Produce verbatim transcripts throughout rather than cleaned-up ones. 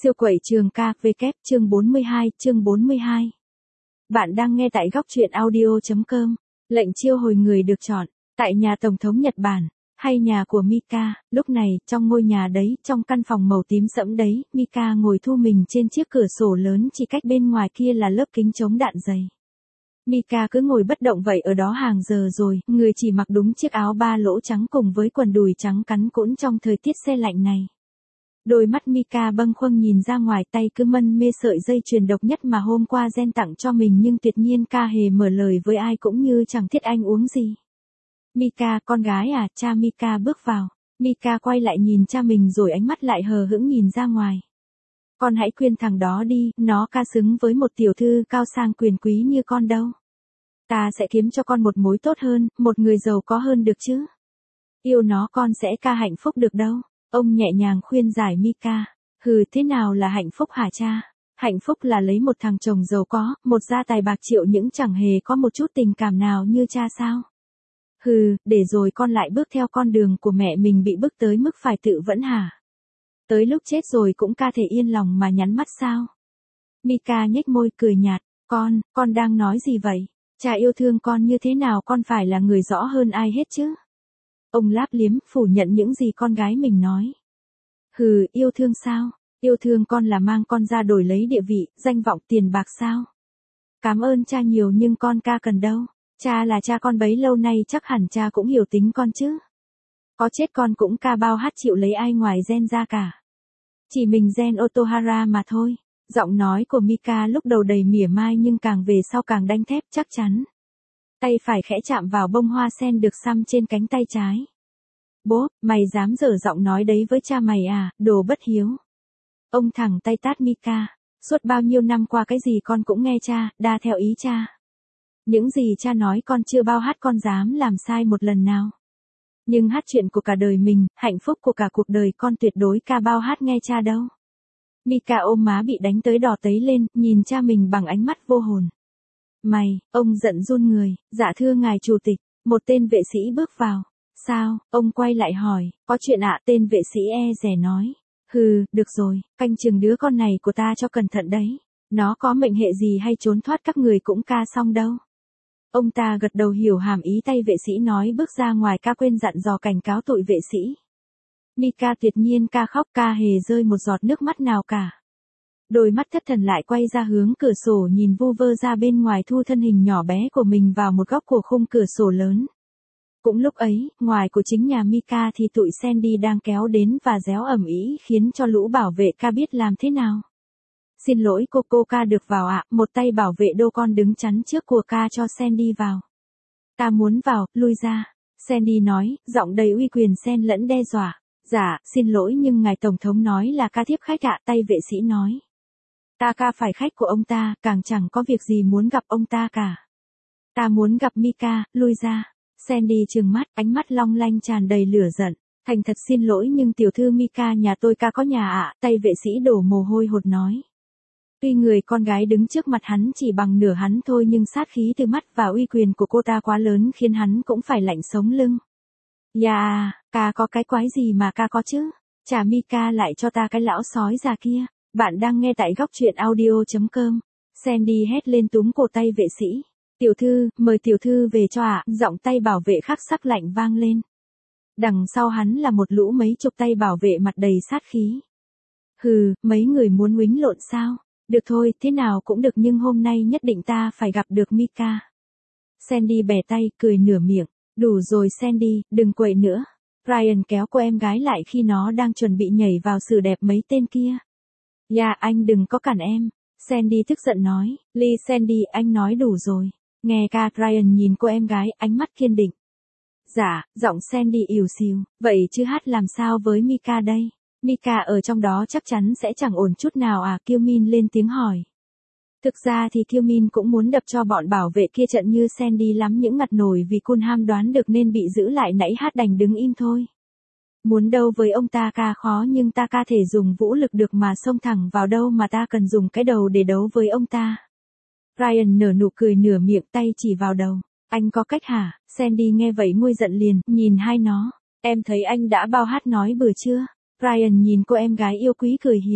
Siêu quẩy trường ca, vê kép, chương bốn mươi hai, chương bốn mươi hai. Bạn đang nghe tại góc truyện audio chấm com. Lệnh chiêu hồi người được chọn, tại nhà Tổng thống Nhật Bản, hay nhà của Mika. Lúc này, trong ngôi nhà đấy, trong căn phòng màu tím sẫm đấy, Mika ngồi thu mình trên chiếc cửa sổ lớn, chỉ cách bên ngoài kia là lớp kính chống đạn dày. Mika cứ ngồi bất động vậy ở đó hàng giờ rồi, người chỉ mặc đúng chiếc áo ba lỗ trắng cùng với quần đùi trắng cắn cũn trong thời tiết se lạnh này. Đôi mắt Mika bâng khuâng nhìn ra ngoài, tay cứ mân mê sợi dây chuyền độc nhất mà hôm qua Gen tặng cho mình, nhưng tuyệt nhiên ca hề mở lời với ai cũng như chẳng thiết anh uống gì. Mika, con gái à? Cha Mika bước vào. Mika quay lại nhìn cha mình rồi ánh mắt lại hờ hững nhìn ra ngoài. Con hãy khuyên thằng đó đi, nó ca xứng với một tiểu thư cao sang quyền quý như con đâu. Ta sẽ kiếm cho con một mối tốt hơn, một người giàu có hơn được chứ. Yêu nó con sẽ ca hạnh phúc được đâu. Ông nhẹ nhàng khuyên giải Mika. Hừ, thế nào là hạnh phúc hả cha? Hạnh phúc là lấy một thằng chồng giàu có, một gia tài bạc triệu những chẳng hề có một chút tình cảm nào như cha sao? Hừ, để rồi con lại bước theo con đường của mẹ mình bị bức tới mức phải tự vẫn hả? Tới lúc chết rồi cũng ca thể yên lòng mà nhắm mắt sao? Mika nhếch môi cười nhạt. Con, con đang nói gì vậy? Cha yêu thương con như thế nào con phải là người rõ hơn ai hết chứ? Ông láp liếm, phủ nhận những gì con gái mình nói. Hừ, yêu thương sao? Yêu thương con là mang con ra đổi lấy địa vị, danh vọng, tiền bạc sao? Cảm ơn cha nhiều nhưng con ca cần đâu. Cha là cha con bấy lâu nay chắc hẳn cha cũng hiểu tính con chứ. Có chết con cũng ca bao hát chịu lấy ai ngoài Gen ra cả. Chỉ mình Gen Otohara mà thôi. Giọng nói của Mika lúc đầu đầy mỉa mai nhưng càng về sau càng đanh thép chắc chắn. Tay phải khẽ chạm vào bông hoa sen được xăm trên cánh tay trái. Bố, mày dám dở giọng nói đấy với cha mày à, đồ bất hiếu. Ông thẳng tay tát Mika. Suốt bao nhiêu năm qua cái gì con cũng nghe cha, đa theo ý cha. Những gì cha nói con chưa bao hát con dám làm sai một lần nào. Nhưng hát chuyện của cả đời mình, hạnh phúc của cả cuộc đời con tuyệt đối ca bao hát nghe cha đâu. Mika ôm má bị đánh tới đỏ tấy lên, nhìn cha mình bằng ánh mắt vô hồn. Mày, ông giận run người. Dạ thưa ngài chủ tịch. Một tên vệ sĩ bước vào. Sao? Ông quay lại hỏi. Có chuyện ạ? Tên vệ sĩ e dè nói. Hừ, được rồi, canh chừng đứa con này của ta cho cẩn thận đấy. Nó có mệnh hệ gì hay trốn thoát các người cũng ca xong đâu. Ông ta gật đầu hiểu hàm ý, tay vệ sĩ nói bước ra ngoài, ca quên dặn dò cảnh cáo tụi vệ sĩ. Mika tuyệt nhiên ca khóc, ca hề rơi một giọt nước mắt nào cả. Đôi mắt thất thần lại quay ra hướng cửa sổ nhìn vu vơ ra bên ngoài, thu thân hình nhỏ bé của mình vào một góc của khung cửa sổ lớn. Cũng lúc ấy, ngoài của chính nhà Mika thì tụi Sandy đang kéo đến và réo ầm ĩ khiến cho lũ bảo vệ ca biết làm thế nào. Xin lỗi cô, cô ca được vào ạ, một tay bảo vệ đô con đứng chắn trước của ca cho Sandy vào. Ta muốn vào, lui ra. Sandy nói, giọng đầy uy quyền xen lẫn đe dọa. Dạ, xin lỗi nhưng ngài tổng thống nói là ca tiếp khách ạ, tay vệ sĩ nói. Ta ca phải khách của ông ta, càng chẳng có việc gì muốn gặp ông ta cả. Ta muốn gặp Mika, lui ra. Sandy trừng mắt, ánh mắt long lanh tràn đầy lửa giận. Thành thật xin lỗi nhưng tiểu thư Mika nhà tôi ca có nhà ạ, tay vệ sĩ đổ mồ hôi hột nói. Tuy người con gái đứng trước mặt hắn chỉ bằng nửa hắn thôi nhưng sát khí từ mắt và uy quyền của cô ta quá lớn khiến hắn cũng phải lạnh sống lưng. Dạ, ca có cái quái gì mà ca có chứ? Trả Mika lại cho ta cái lão sói già kia. Bạn đang nghe tại góc truyện audio chấm com. Sandy hét lên túm cổ tay vệ sĩ. Tiểu thư, mời tiểu thư về cho ạ, giọng tay bảo vệ khắc sắc lạnh vang lên. Đằng sau hắn là một lũ mấy chục tay bảo vệ mặt đầy sát khí. Hừ, mấy người muốn uýnh lộn sao? Được thôi, thế nào cũng được nhưng hôm nay nhất định ta phải gặp được Mika. Sandy bẻ tay, cười nửa miệng. Đủ rồi Sandy, đừng quậy nữa. Ryan kéo cô em gái lại khi nó đang chuẩn bị nhảy vào xử đẹp mấy tên kia. Dạ, anh đừng có cản em. Sandy tức giận nói. Lee Sandy, anh nói đủ rồi. Nghe ca, Ryan nhìn cô em gái, ánh mắt kiên định. Dạ, giọng Sandy ỉu xìu. Vậy chứ hát làm sao với Mika đây? Mika ở trong đó chắc chắn sẽ chẳng ổn chút nào à, Kiêu Min lên tiếng hỏi. Thực ra thì Kiêu Min cũng muốn đập cho bọn bảo vệ kia trận như Sandy lắm những ngặt nổi vì Kunham đoán được nên bị giữ lại nãy hát đành đứng im thôi. Muốn đâu với ông ta ca khó nhưng ta ca thể dùng vũ lực được mà xông thẳng vào đâu mà ta cần dùng cái đầu để đấu với ông ta. Ryan nở nụ cười nửa miệng, tay chỉ vào đầu. Anh có cách hả? Sandy nghe vậy nguôi giận liền, nhìn hai nó. Em thấy anh đã bao hát nói bừa chưa? Ryan nhìn cô em gái yêu quý cười hiền.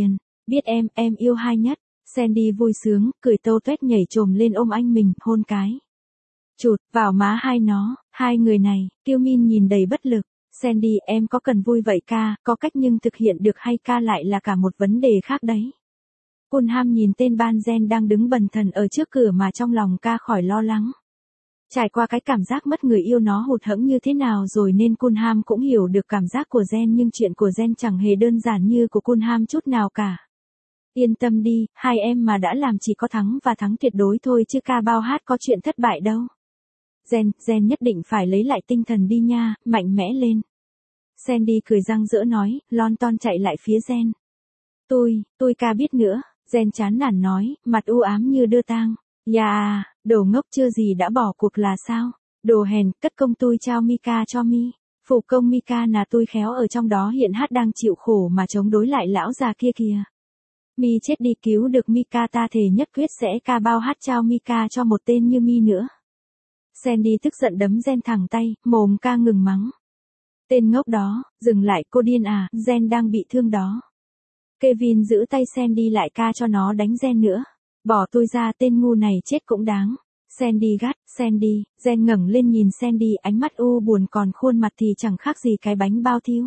Biết em, em yêu hai nhất. Sandy vui sướng, cười tâu tuét nhảy trồm lên ôm anh mình, hôn cái. Chụt, vào má hai nó, hai người này, Kiêu Min nhìn đầy bất lực. Sandy, em có cần vui vậy ca, có cách nhưng thực hiện được hay ca lại là cả một vấn đề khác đấy. Cunham nhìn tên Ban Gen đang đứng bần thần ở trước cửa mà trong lòng ca khỏi lo lắng. Trải qua cái cảm giác mất người yêu nó hụt hẫng như thế nào rồi nên Cunham cũng hiểu được cảm giác của Gen, nhưng chuyện của Gen chẳng hề đơn giản như của Cunham chút nào cả. Yên tâm đi, hai em mà đã làm chỉ có thắng và thắng tuyệt đối thôi chứ ca bao hát có chuyện thất bại đâu. Gen, Gen nhất định phải lấy lại tinh thần đi nha, mạnh mẽ lên. Sandy cười răng rỡ nói, lon ton chạy lại phía Gen. Tôi, tôi ca biết nữa, Gen chán nản nói, mặt u ám như đưa tang. Yeah, đồ ngốc chưa gì đã bỏ cuộc là sao? Đồ hèn, cất công tôi trao Mika cho mi. Phụ công Mika là tôi khéo ở trong đó hiện hát đang chịu khổ mà chống đối lại lão già kia kìa. Mi chết đi cứu được Mika ta thề nhất quyết sẽ ca bao hát trao Mika cho một tên như mi nữa. Sandy tức giận đấm Gen thẳng tay, mồm ca ngừng mắng. Tên ngốc đó, dừng lại cô điên à, Gen đang bị thương đó. Kevin giữ tay Sandy lại ca cho nó đánh Gen nữa. Bỏ tôi ra, tên ngu này chết cũng đáng. Sandy gắt, Sandy, Gen ngẩng lên nhìn Sandy, ánh mắt u buồn còn khuôn mặt thì chẳng khác gì cái bánh bao thiêu.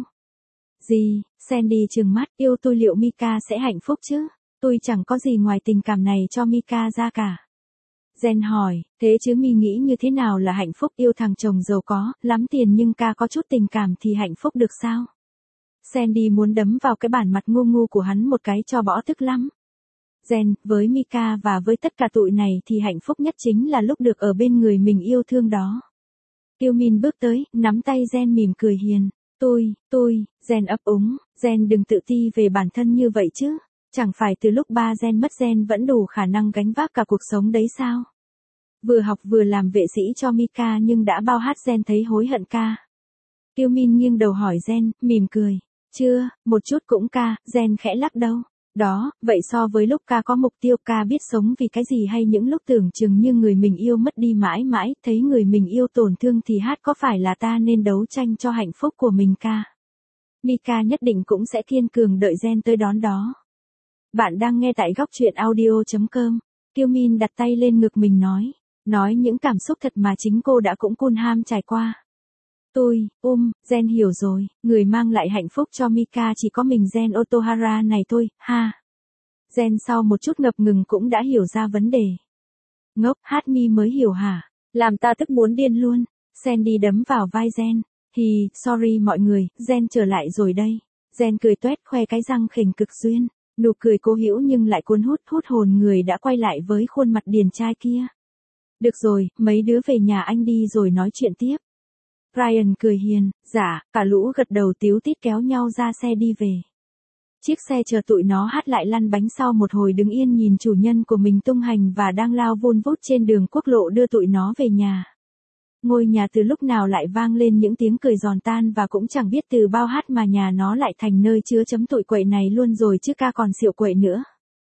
Gì, Sandy trừng mắt, yêu tôi liệu Mika sẽ hạnh phúc chứ? Tôi chẳng có gì ngoài tình cảm này cho Mika ra cả. Gen hỏi, thế chứ mi nghĩ như thế nào là hạnh phúc? Yêu thằng chồng giàu có, lắm tiền nhưng ca có chút tình cảm thì hạnh phúc được sao? Sandy muốn đấm vào cái bản mặt ngu ngu của hắn một cái cho bỏ tức lắm. Gen, với Mika và với tất cả tụi này thì hạnh phúc nhất chính là lúc được ở bên người mình yêu thương đó. Kiêu Min bước tới, nắm tay Gen mỉm cười hiền. Tôi, tôi, Gen ấp úng, Gen đừng tự ti về bản thân như vậy chứ. Chẳng phải từ lúc ba Gen mất Gen vẫn đủ khả năng gánh vác cả cuộc sống đấy sao? Vừa học vừa làm vệ sĩ cho Mika nhưng đã bao hát Gen thấy hối hận ca. Kiêu Min nghiêng đầu hỏi Gen, mỉm cười. Chưa, một chút cũng ca, Gen khẽ lắc đầu. Đó, vậy so với lúc ca có mục tiêu ca biết sống vì cái gì hay những lúc tưởng chừng như người mình yêu mất đi mãi mãi, thấy người mình yêu tổn thương thì hát có phải là ta nên đấu tranh cho hạnh phúc của mình ca? Mika nhất định cũng sẽ kiên cường đợi Gen tới đón đó. Bạn đang nghe tại góc truyện audio chấm com. Kiêu Min đặt tay lên ngực mình nói. Nói những cảm xúc thật mà chính cô đã cũng Cunham trải qua. Tôi, um, Gen hiểu rồi, người mang lại hạnh phúc cho Mika chỉ có mình Gen Otohara này thôi, ha. Gen sau một chút ngập ngừng cũng đã hiểu ra vấn đề. Ngốc, hát mi mới hiểu hả? Làm ta tức muốn điên luôn. Sandy đấm vào vai Gen. Hi, sorry mọi người, Gen trở lại rồi đây. Gen cười toét khoe cái răng khỉnh cực duyên. Nụ cười cố hữu nhưng lại cuốn hút hút hồn người đã quay lại với khuôn mặt điển trai kia. Được rồi, mấy đứa về nhà anh đi rồi nói chuyện tiếp. Brian cười hiền, dạ, cả lũ gật đầu tíu tít kéo nhau ra xe đi về. Chiếc xe chờ tụi nó hát lại lăn bánh sau một hồi đứng yên nhìn chủ nhân của mình tung hành và đang lao vun vút trên đường quốc lộ đưa tụi nó về nhà. Ngôi nhà từ lúc nào lại vang lên những tiếng cười giòn tan và cũng chẳng biết từ bao hát mà nhà nó lại thành nơi chứa chấm tụi quậy này luôn rồi chứ ca còn xỉu quậy nữa.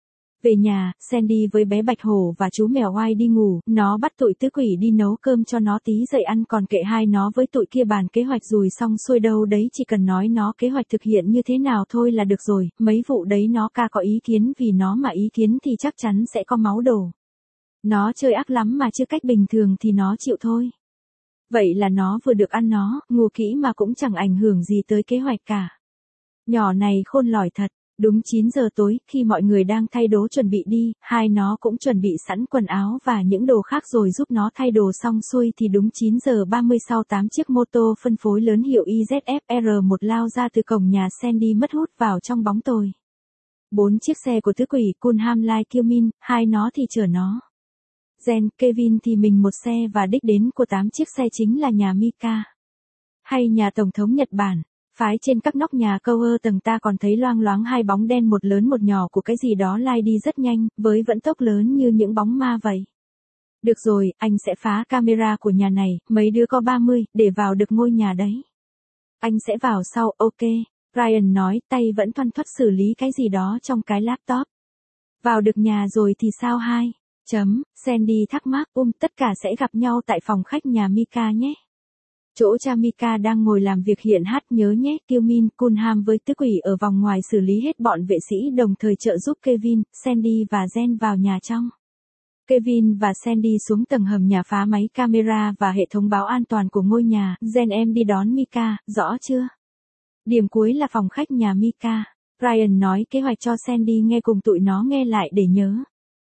Về nhà, Sandy với bé Bạch Hổ và chú mèo oai đi ngủ, nó bắt tụi tứ quỷ đi nấu cơm cho nó tí dậy ăn còn kệ hai nó với tụi kia bàn kế hoạch rùi xong xuôi đâu đấy chỉ cần nói nó kế hoạch thực hiện như thế nào thôi là được rồi, mấy vụ đấy nó ca có ý kiến vì nó mà ý kiến thì chắc chắn sẽ có máu đổ. Nó chơi ác lắm mà chưa cách bình thường thì nó chịu thôi. Vậy là nó vừa được ăn nó, ngu kỹ mà cũng chẳng ảnh hưởng gì tới kế hoạch cả. Nhỏ này khôn lỏi thật. Đúng chín giờ tối, khi mọi người đang thay đồ chuẩn bị đi, hai nó cũng chuẩn bị sẵn quần áo và những đồ khác rồi giúp nó thay đồ xong xuôi thì đúng chín giờ ba mươi sau tám chiếc mô tô phân phối lớn hiệu i zét ép R một lao ra từ cổng nhà Sandy mất hút vào trong bóng tối. Bốn chiếc xe của tứ quỷ Cunham Lai Kiêu Min, hai nó thì chở nó. Gen, Kevin thì mình một xe và đích đến của tám chiếc xe chính là nhà Mika. Hay nhà Tổng thống Nhật Bản. Phái trên các nóc nhà câu ơ tầng ta còn thấy loang loáng hai bóng đen một lớn một nhỏ của cái gì đó lai đi rất nhanh, với vận tốc lớn như những bóng ma vậy. Được rồi, anh sẽ phá camera của nhà này, mấy đứa có ba mươi, để vào được ngôi nhà đấy. Anh sẽ vào sau, ok. Ryan nói, tay vẫn thoăn thoắt xử lý cái gì đó trong cái laptop. Vào được nhà rồi thì sao hai? Chấm, Sandy thắc mắc, um, tất cả sẽ gặp nhau tại phòng khách nhà Mika nhé. Chỗ cha Mika đang ngồi làm việc hiện hát nhớ nhé. Kyomin, Cunham với tứ quỷ ở vòng ngoài xử lý hết bọn vệ sĩ đồng thời trợ giúp Kevin, Sandy và Jen vào nhà trong. Kevin và Sandy xuống tầng hầm nhà phá máy camera và hệ thống báo an toàn của ngôi nhà. Jen em đi đón Mika, rõ chưa? Điểm cuối là phòng khách nhà Mika. Ryan nói kế hoạch cho Sandy nghe cùng tụi nó nghe lại để nhớ.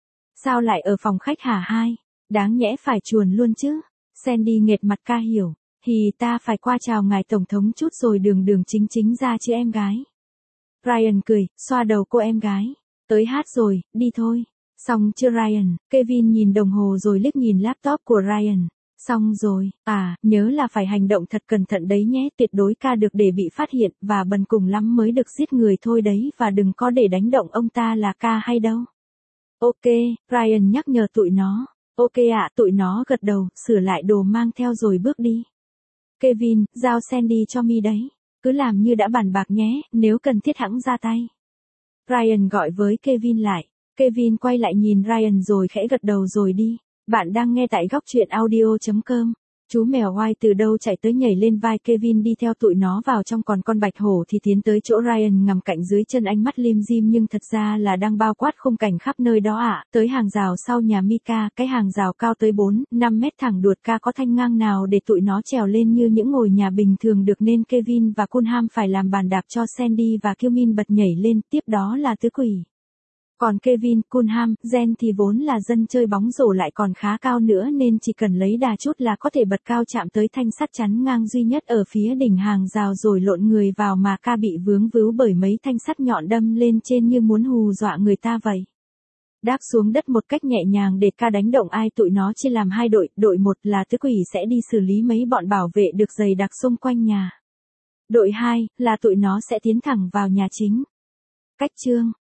Sao lại ở phòng khách hả hai? Đáng nhẽ phải chuồn luôn chứ. Sandy nghệt mặt ca hiểu. Thì ta phải qua chào ngài tổng thống chút rồi đường đường chính chính ra chứ em gái. Ryan cười, xoa đầu cô em gái. Tới hát rồi, đi thôi. Xong chưa Ryan? Kevin nhìn đồng hồ rồi liếc nhìn laptop của Ryan. Xong rồi, à, nhớ là phải hành động thật cẩn thận đấy nhé, tuyệt đối ca được để bị phát hiện và bần cùng lắm mới được giết người thôi đấy và đừng có để đánh động ông ta là ca hay đâu. Ok, Ryan nhắc nhở tụi nó. Ok ạ, tụi nó gật đầu, sửa lại đồ mang theo rồi bước đi. Kevin, giao Sandy cho mi đấy. Cứ làm như đã bàn bạc nhé, nếu cần thiết hẵng ra tay. Ryan gọi với Kevin lại. Kevin quay lại nhìn Ryan rồi khẽ gật đầu rồi đi. Bạn đang nghe tại góc truyện audio chấm com. Chú mèo White từ đâu chạy tới nhảy lên vai Kevin đi theo tụi nó vào trong, còn con bạch hổ thì tiến tới chỗ Ryan nằm cạnh dưới chân, ánh mắt lim dim nhưng thật ra là đang bao quát khung cảnh khắp nơi đó ạ. À. Tới hàng rào sau nhà Mika, cái hàng rào cao tới bốn, năm mét thẳng đuột ca có thanh ngang nào để tụi nó trèo lên như những ngôi nhà bình thường được, nên Kevin và Cunham phải làm bàn đạp cho Sandy và Kyomin bật nhảy lên, tiếp đó là tứ quỷ. Còn Kevin, Cunham, Jen thì vốn là dân chơi bóng rổ lại còn khá cao nữa nên chỉ cần lấy đà chút là có thể bật cao chạm tới thanh sắt chắn ngang duy nhất ở phía đỉnh hàng rào rồi lộn người vào, mà ca bị vướng víu bởi mấy thanh sắt nhọn đâm lên trên như muốn hù dọa người ta vậy. Đáp xuống đất một cách nhẹ nhàng để ca đánh động ai, tụi nó chia làm hai đội, đội một là tứ quỷ sẽ đi xử lý mấy bọn bảo vệ được dày đặc xung quanh nhà. Đội hai là tụi nó sẽ tiến thẳng vào nhà chính. Cách chương